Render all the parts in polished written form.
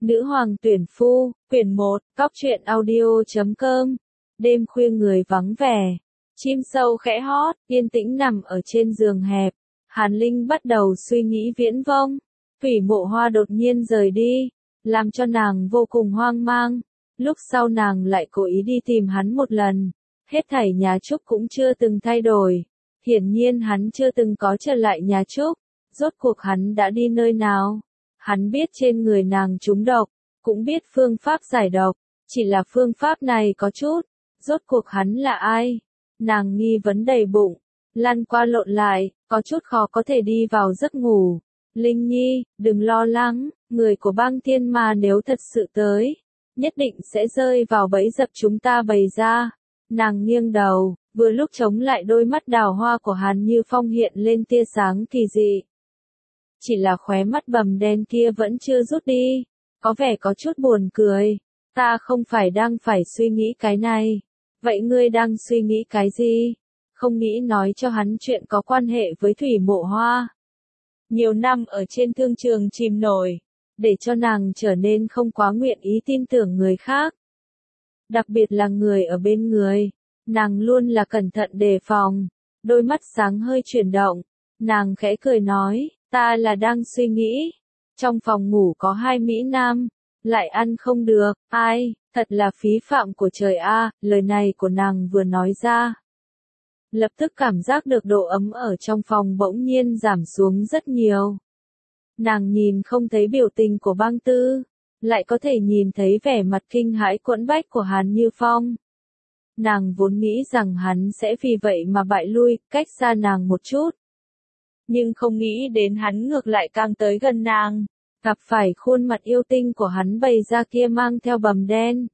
Nữ hoàng tuyển phu, quyển 1, Cóc truyện audio.com. Đêm khuya người vắng vẻ, chim sâu khẽ hót, yên tĩnh nằm ở trên giường hẹp. Hàn Linh bắt đầu suy nghĩ viễn vông. Thủy Mộ Hoa đột nhiên rời đi, làm cho nàng vô cùng hoang mang. Lúc sau nàng lại cố ý đi tìm hắn một lần. Hết thảy nhà Trúc cũng chưa từng thay đổi. Hiển nhiên hắn chưa từng có trở lại nhà Trúc. Rốt cuộc hắn đã đi nơi nào? Hắn biết trên người nàng trúng độc, cũng biết phương pháp giải độc, chỉ là phương pháp này có chút. Rốt cuộc hắn là ai? Nàng nghi vấn đầy bụng, lăn qua lộn lại, có chút khó có thể đi vào giấc ngủ. Linh Nhi, đừng lo lắng, người của Băng Thiên Ma nếu thật sự tới, nhất định sẽ rơi vào bẫy dập chúng ta bày ra. Nàng nghiêng đầu, vừa lúc chống lại đôi mắt đào hoa của Hàn Như Phong hiện lên tia sáng kỳ dị. Chỉ là khóe mắt bầm đen kia vẫn chưa rút đi, có vẻ có chút buồn cười. Ta không phải đang phải suy nghĩ cái này. Vậy ngươi đang suy nghĩ cái gì? Không nghĩ nói cho hắn chuyện có quan hệ với Thủy Mộ Hoa. Nhiều năm ở trên thương trường chìm nổi, để cho nàng trở nên không quá nguyện ý tin tưởng người khác. Đặc biệt là người ở bên người, nàng luôn là cẩn thận đề phòng. Đôi mắt sáng hơi chuyển động, nàng khẽ cười nói, ta là đang suy nghĩ. Trong phòng ngủ có hai mỹ nam, lại ăn không được, ai, thật là phí phạm của trời a. Lời này của nàng vừa nói ra, lập tức cảm giác được độ ấm ở trong phòng bỗng nhiên giảm xuống rất nhiều. Nàng nhìn không thấy biểu tình của Băng Tư, lại có thể nhìn thấy vẻ mặt kinh hãi quẫn bách của Hàn Như Phong. Nàng vốn nghĩ rằng hắn sẽ vì vậy mà bại lui, cách xa nàng một chút. Nhưng không nghĩ đến hắn ngược lại càng tới gần nàng, gặp phải khuôn mặt yêu tinh của hắn bày ra kia mang theo bầm đen.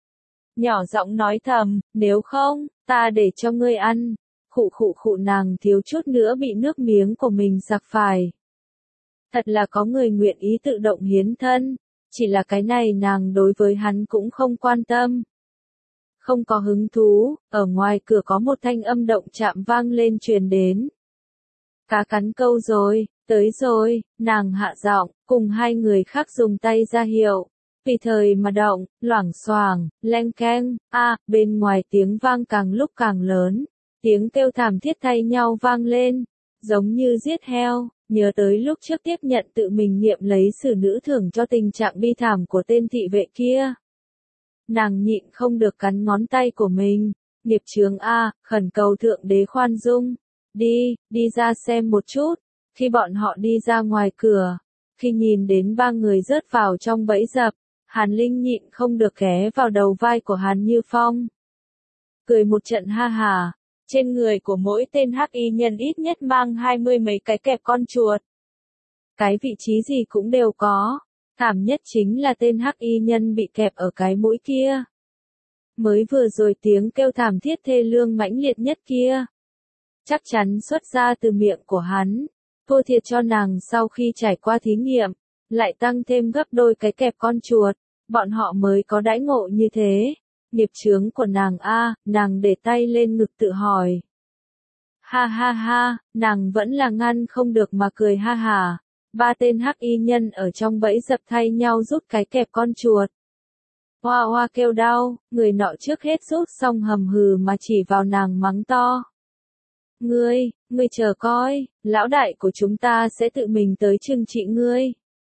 Nhỏ giọng nói thầm, nếu không, ta để cho ngươi ăn. Khụ nàng thiếu chút nữa bị nước miếng của mình sặc phải. Thật là có người nguyện ý tự động hiến thân, chỉ là cái này nàng đối với hắn cũng không quan tâm. Không có hứng thú, ở ngoài cửa có một thanh âm động chạm vang lên truyền đến. Cá cắn câu rồi, tới rồi, nàng hạ giọng, cùng hai người khác dùng tay ra hiệu. Vì thời mà động, loảng xoảng, leng keng, bên ngoài tiếng vang càng lúc càng lớn. Tiếng kêu thảm thiết thay nhau vang lên, giống như giết heo, nhớ tới lúc trước tiếp nhận tự mình nghiệm lấy xử nữ thưởng cho tình trạng bi thảm của tên thị vệ kia. Nàng nhịn không được cắn ngón tay của mình, nghiệp chướng khẩn cầu thượng đế khoan dung. Đi ra xem một chút. Khi bọn họ đi ra ngoài cửa, khi nhìn đến ba người rớt vào trong bẫy dập, Hàn Linh nhịn không được ghé vào đầu vai của Hàn Như Phong. Cười một trận ha hả, trên người của mỗi tên hắc y nhân ít nhất mang 20 mấy cái kẹp con chuột. Cái vị trí gì cũng đều có, thảm nhất chính là tên hắc y nhân bị kẹp ở cái mũi kia. Mới vừa rồi tiếng kêu thảm thiết thê lương mãnh liệt nhất kia, chắc chắn xuất ra từ miệng của hắn. Thua thiệt cho nàng sau khi trải qua thí nghiệm, lại tăng thêm gấp đôi cái kẹp con chuột, bọn họ mới có đãi ngộ như thế. Nghiệp chướng của nàng nàng để tay lên ngực tự hỏi. Ha ha ha, nàng vẫn là ngăn không được mà cười ha hả. Ba tên hắc y nhân ở trong bẫy dập thay nhau rút cái kẹp con chuột. Hoa hoa kêu đau, người nọ trước hết rút xong hầm hừ mà chỉ vào nàng mắng to. Ngươi chờ coi, lão đại của chúng ta sẽ tự mình tới trừng trị ngươi.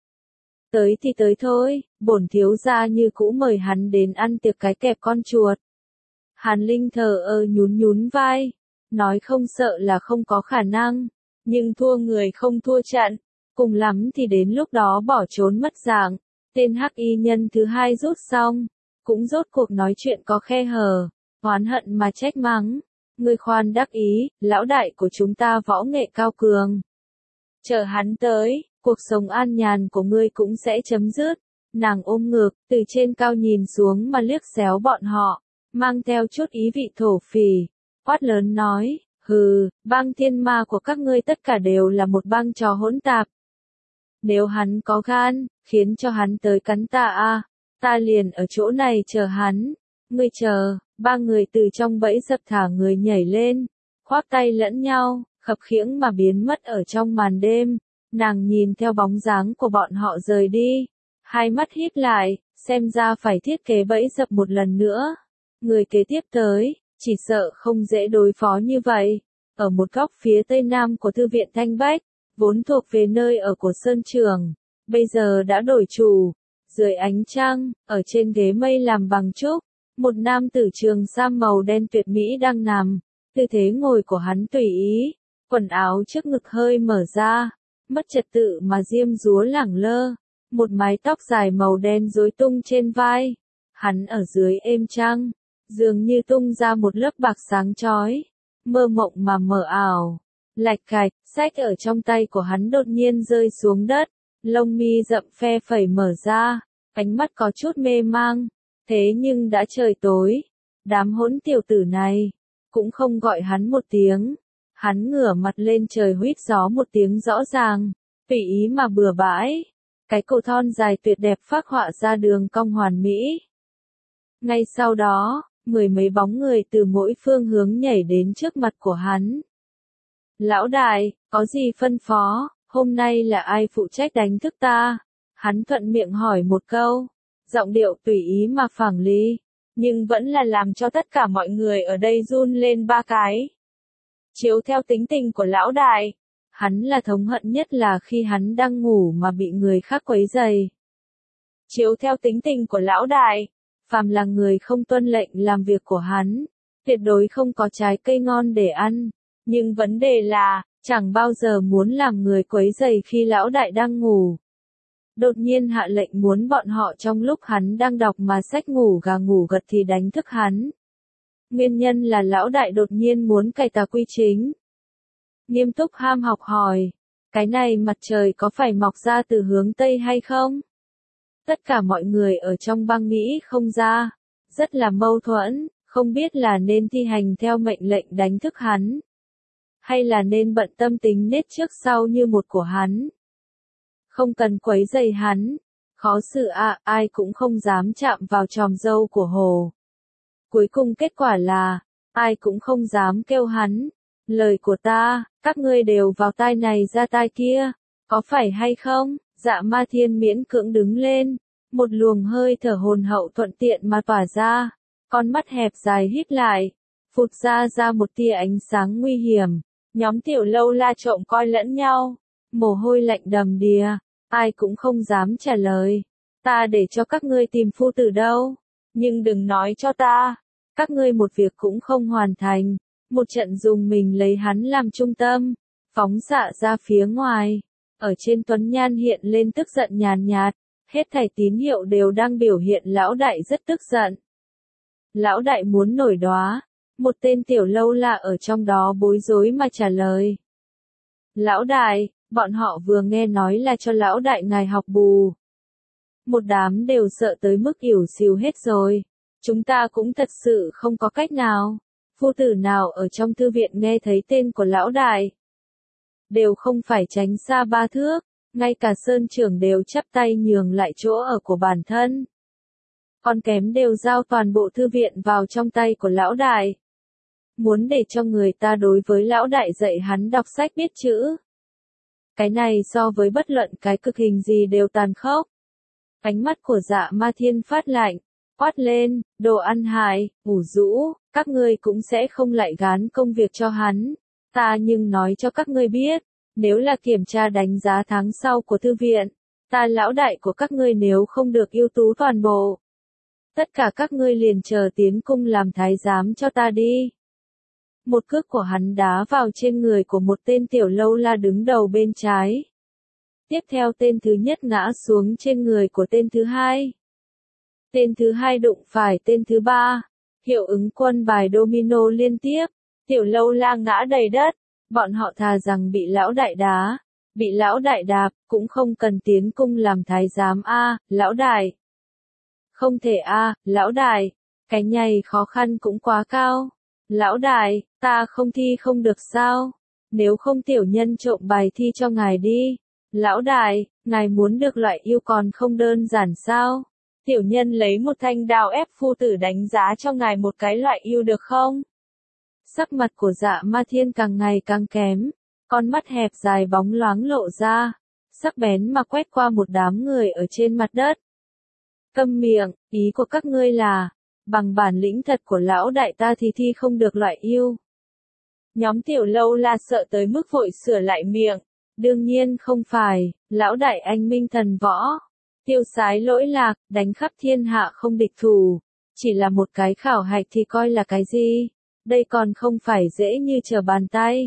Tới thì tới thôi, bổn thiếu gia như cũ mời hắn đến ăn tiệc cái kẹp con chuột. Hàn Linh thờ ơ nhún vai, nói không sợ là không có khả năng, nhưng thua người không thua trận, cùng lắm thì đến lúc đó bỏ trốn mất dạng. Tên hắc y nhân thứ hai rút xong, cũng rốt cuộc nói chuyện có khe hở, oán hận mà trách mắng. Ngươi khoan đắc ý, lão đại của chúng ta võ nghệ cao cường. Chờ hắn tới, cuộc sống an nhàn của ngươi cũng sẽ chấm dứt. Nàng ôm ngực, từ trên cao nhìn xuống mà liếc xéo bọn họ, mang theo chút ý vị thổ phỉ, quát lớn nói, hừ, Băng Thiên Ma của các ngươi tất cả đều là một băng trò hỗn tạp. Nếu hắn có gan, khiến cho hắn tới cắn ta ta liền ở chỗ này chờ hắn. Ngươi chờ. Ba người từ trong bẫy dập thả người nhảy lên, khoác tay lẫn nhau, khập khiễng mà biến mất ở trong màn đêm. Nàng nhìn theo bóng dáng của bọn họ rời đi, Hai mắt híp lại, xem ra phải thiết kế bẫy dập một lần nữa. Người kế tiếp tới, chỉ sợ không dễ đối phó như vậy. Ở một góc phía tây nam của thư viện Thanh Bách, vốn thuộc về nơi ở của Sơn Trường, bây giờ đã đổi chủ. Dưới ánh trăng, ở trên ghế mây làm bằng trúc, một nam tử trường sam màu đen tuyệt mỹ đang nằm. Tư thế ngồi của hắn tùy ý, quần áo trước ngực hơi mở ra, mất trật tự mà diêm dúa lẳng lơ, một mái tóc dài màu đen rối tung trên vai. Hắn ở dưới êm trăng, dường như tung ra một lớp bạc sáng chói, mơ mộng mà mờ ảo. Lạch cạch, sách ở trong tay của hắn đột nhiên rơi xuống đất, lông mi rậm phe phẩy mở ra, ánh mắt có chút mê mang. Thế nhưng đã trời tối, đám hỗn tiểu tử này cũng không gọi hắn một tiếng. Hắn ngửa mặt lên trời huýt gió một tiếng rõ ràng, tùy ý mà bừa bãi. Cái cổ thon dài tuyệt đẹp phác họa ra đường cong hoàn mỹ. Ngay sau đó, mười mấy bóng người từ mỗi phương hướng nhảy đến trước mặt của hắn. Lão đại, có gì phân phó, hôm nay là ai phụ trách đánh thức ta? Hắn thuận miệng hỏi một câu, giọng điệu tùy ý mà phảng ly, nhưng vẫn là làm cho tất cả mọi người ở đây run lên ba cái. Chiếu theo tính tình của lão đại, hắn là thống hận nhất là khi hắn đang ngủ mà bị người khác quấy rầy. Chiếu theo tính tình của lão đại, phàm là người không tuân lệnh làm việc của hắn, tuyệt đối không có trái cây ngon để ăn. Nhưng vấn đề là, chẳng bao giờ muốn làm người quấy rầy khi lão đại đang ngủ. Đột nhiên hạ lệnh muốn bọn họ trong lúc hắn đang đọc mà sách ngủ gà ngủ gật thì đánh thức hắn. Nguyên nhân là lão đại đột nhiên muốn cải tà quy chính. Nghiêm túc ham học hỏi, cái này mặt trời có phải mọc ra từ hướng Tây hay không? Tất cả mọi người ở trong bang nghĩ không ra, rất là mâu thuẫn, không biết là nên thi hành theo mệnh lệnh đánh thức hắn, hay là nên bận tâm tính nết trước sau như một của hắn. Không cần quấy rầy hắn, khó xử ai cũng không dám chạm vào tròm râu của Hồ. Cuối cùng kết quả là, ai cũng không dám kêu hắn. Lời của ta, các ngươi đều vào tai này ra tai kia, có phải hay không? Dạ Ma Thiên miễn cưỡng đứng lên, một luồng hơi thở hồn hậu thuận tiện mà tỏa ra, con mắt hẹp dài híp lại, phụt ra một tia ánh sáng nguy hiểm. Nhóm Tiểu Lâu La trộm coi lẫn nhau, mồ hôi lạnh đầm đìa, ai cũng không dám trả lời. Ta để cho các ngươi tìm phu tử đâu, nhưng đừng nói cho ta, các ngươi một việc cũng không hoàn thành. Một trận dùng mình lấy hắn làm trung tâm, phóng xạ ra phía ngoài. Ở trên tuấn nhan hiện lên tức giận nhàn nhạt, hết thảy tín hiệu đều đang biểu hiện lão đại rất tức giận. Lão đại muốn nổi đoá, một tên Tiểu Lâu La ở trong đó bối rối mà trả lời. Lão đại, bọn họ vừa nghe nói là cho lão đại ngài học bù. Một đám đều sợ tới mức ỉu xìu hết rồi. Chúng ta cũng thật sự không có cách nào. Phu tử nào ở trong thư viện nghe thấy tên của lão đại, đều không phải tránh xa ba thước, ngay cả Sơn Trưởng đều chắp tay nhường lại chỗ ở của bản thân. Còn kém đều giao toàn bộ thư viện vào trong tay của lão đại. Muốn để cho người ta đối với lão đại dạy hắn đọc sách biết chữ. Cái này so với bất luận cái cực hình gì đều tàn khốc. Ánh mắt của Dạ Ma Thiên phát lạnh, quát lên, đồ ăn hại, ngủ rũ, các ngươi cũng sẽ không lại gán công việc cho hắn. Ta nhưng nói cho các ngươi biết, nếu là kiểm tra đánh giá tháng sau của thư viện, ta lão đại của các ngươi nếu không được ưu tú toàn bộ, tất cả các ngươi liền chờ tiến cung làm thái giám cho ta đi. Một cước của hắn đá vào trên người của một tên Tiểu Lâu La đứng đầu bên trái. Tiếp theo tên thứ nhất ngã xuống trên người của tên thứ hai. Tên thứ hai đụng phải tên thứ ba. Hiệu ứng quân bài domino liên tiếp. Tiểu Lâu La ngã đầy đất. Bọn họ thà rằng bị lão đại đá, bị lão đại đạp, cũng không cần tiến cung làm thái giám lão đại. Không thể lão đại. Cái nhảy khó khăn cũng quá cao. Lão đại, ta không thi không được sao? Nếu không tiểu nhân trộm bài thi cho ngài đi. Lão đại, ngài muốn được loại yêu còn không đơn giản sao? Tiểu nhân lấy một thanh đao ép phu tử đánh giá cho ngài một cái loại yêu được không? Sắc mặt của Dạ Ma Thiên càng ngày càng kém, con mắt hẹp dài bóng loáng lộ ra, sắc bén mà quét qua một đám người ở trên mặt đất. Câm miệng, ý của các ngươi là, bằng bản lĩnh thật của lão đại ta thì thi không được loại yêu. Nhóm Tiểu Lâu La sợ tới mức vội sửa lại miệng. Đương nhiên không phải, lão đại anh minh thần võ. Tiêu sái lỗi lạc, đánh khắp thiên hạ không địch thủ. Chỉ là một cái khảo hạch thì coi là cái gì? Đây còn không phải dễ như trở bàn tay.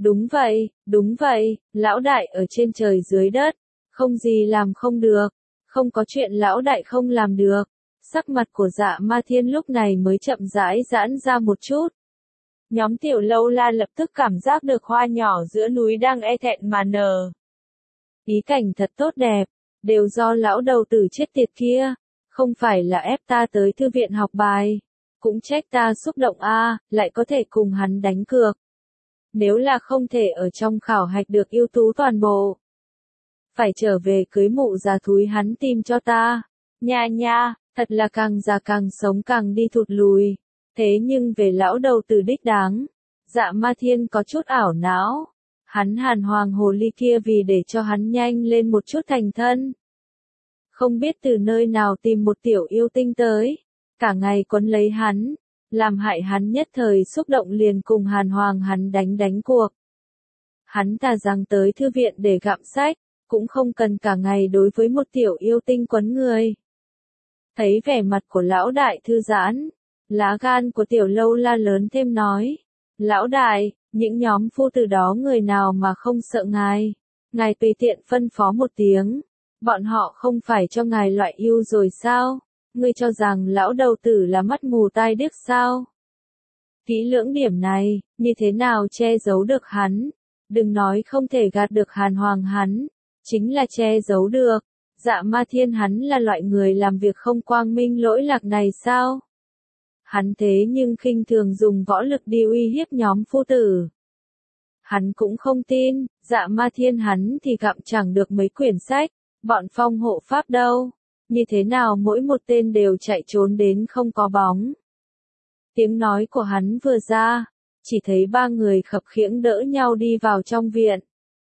Đúng vậy, lão đại ở trên trời dưới đất. Không gì làm không được. Không có chuyện lão đại không làm được. Sắc mặt của Dạ Ma Thiên lúc này mới chậm rãi giãn ra một chút. Nhóm Tiểu Lâu La lập tức cảm giác được hoa nhỏ giữa núi đang e thẹn mà nở. Ý cảnh thật tốt đẹp, đều do lão đầu tử chết tiệt kia, không phải là ép ta tới thư viện học bài, cũng trách ta xúc động lại có thể cùng hắn đánh cược. Nếu là không thể ở trong khảo hạch được ưu tú toàn bộ, phải trở về cưới mụ già thúi hắn tìm cho ta. Nha, thật là càng già càng sống càng đi thụt lùi. Thế nhưng về lão đầu tử đích đáng, Dạ Ma Thiên có chút ảo não. Hắn Hàn Hoàng hồ ly kia vì để cho hắn nhanh lên một chút thành thân. Không biết từ nơi nào tìm một tiểu yêu tinh tới, cả ngày quấn lấy hắn, làm hại hắn nhất thời xúc động liền cùng Hàn Hoàng hắn đánh cuộc. Hắn thà rằng tới thư viện để gặm sách, cũng không cần cả ngày đối với một tiểu yêu tinh quấn người. Thấy vẻ mặt của lão đại thư giãn, lá gan của Tiểu Lâu La lớn thêm nói. Lão đại, những nhóm phu tử đó người nào mà không sợ ngài. Ngài tùy tiện phân phó một tiếng. Bọn họ không phải cho ngài loại yêu rồi sao? Ngươi cho rằng lão đầu tử là mắt mù tai điếc sao? Kỹ lưỡng điểm này, như thế nào che giấu được hắn? Đừng nói không thể gạt được Hàn Hoàng hắn. Chính là che giấu được. Dạ Ma Thiên hắn là loại người làm việc không quang minh lỗi lạc này sao? Hắn thế nhưng khinh thường dùng võ lực đi uy hiếp nhóm phu tử. Hắn cũng không tin, Dạ Ma Thiên hắn thì gặm chẳng được mấy quyển sách, bọn phong hộ pháp đâu. Như thế nào mỗi một tên đều chạy trốn đến không có bóng. Tiếng nói của hắn vừa ra, chỉ thấy ba người khập khiễng đỡ nhau đi vào trong viện.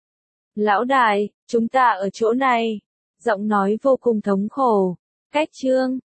Lão đại, chúng ta ở chỗ này. Giọng nói vô cùng thống khổ. Cách chương